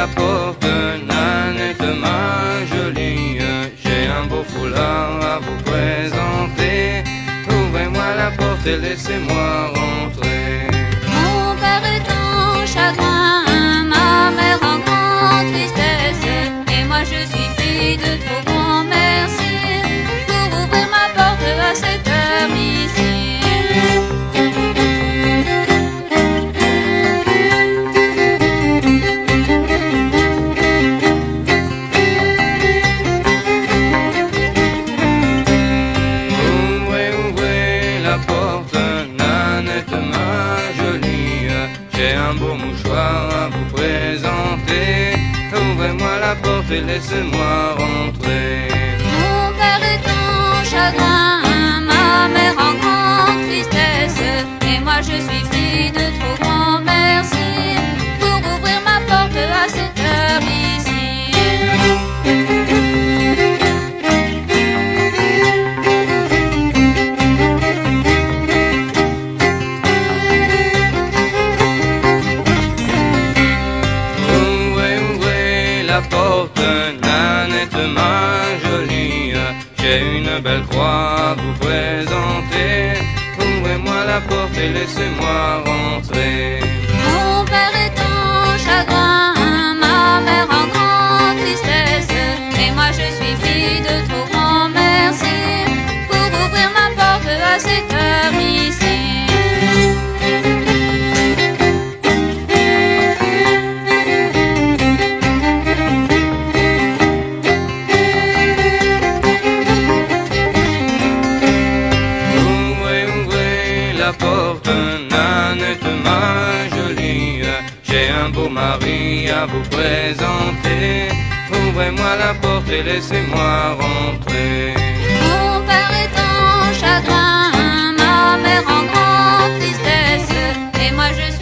la porte, Nanette ma jolie. J'ai un beau foulard à vous présenter. Ouvrez-moi la porte et laissez-moi rentrer. Mon père est en chagrin, ma mère en grande tristesse, et moi je suis fille de trop grand merci pour ouvrir ma porte à cette heure ici. Ouvrez, ouvrez la porte, Nanette ma jolie. J'ai un beau mouchoir à vous présenter. Ouvrez-moi la porte et laissez-moi rentrer. Mon père est en chagrin, ma mère en grande tristesse, et moi je suis fille de trop grand merci pour ouvrir ma porte à cette heure ici. Ouvrez, ouvrez la porte, Nanette ma jolie. J'ai une belle croix à vous présenter. Ouvrez-moi la porte et laissez-moi rentrer. Mon père est en chagrin, ma mère en grande tristesse, et moi je suis fille de trop grand merci pour ouvrir ma porte à cette heure ici. Ouvrez, ouvrez la porte, Nanette ma jolie. J'ai un beau mari à vous présenter. Ouvrez-moi la porte et laissez-moi rentrer. Mon père est en chagrin, ma mère en grande tristesse, et moi je suis